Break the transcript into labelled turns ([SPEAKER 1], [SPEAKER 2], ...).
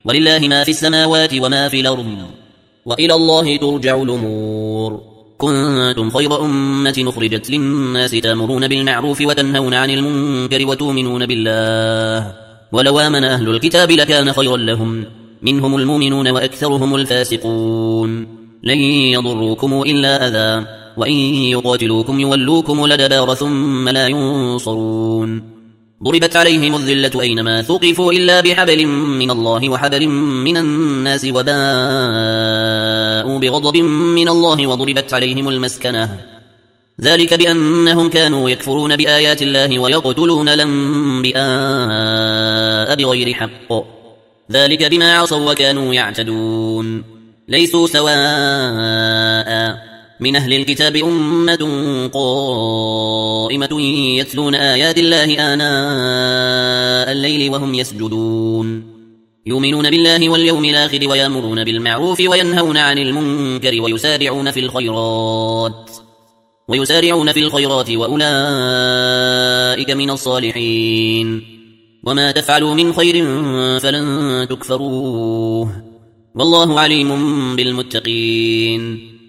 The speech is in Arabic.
[SPEAKER 1] ولله ما في السماوات وما في الأرض وإلى الله ترجع الأمور. كنتم خير أمة أخرجت للناس تأمرون بالمعروف وتنهون عن المنكر وتؤمنون بالله ولو آمن أهل الكتاب لكان خيرا لهم منهم المؤمنون وأكثرهم الفاسقون. لن يضروكم إلا أذى وإن يقاتلوكم يولوكم الأدبار ثم لا ينصرون. ضربت عليهم الذلة أينما ثقفوا إلا بحبل من الله وحبل من الناس وباءوا بغضب من الله وضربت عليهم المسكنة ذلك بأنهم كانوا يكفرون بآيات الله ويقتلون الأنبياء بغير حق ذلك بما عصوا وكانوا يعتدون. ليسوا سواء من أهل الكتاب أمة قائمة يتلون آيات الله آناء الليل وهم يسجدون يؤمنون بالله واليوم الآخر ويأمرون بالمعروف وينهون عن المنكر ويسارعون في الخيرات وأولئك من الصالحين. وما تفعلوا من خير فلن تكفروه والله عليم بالمتقين.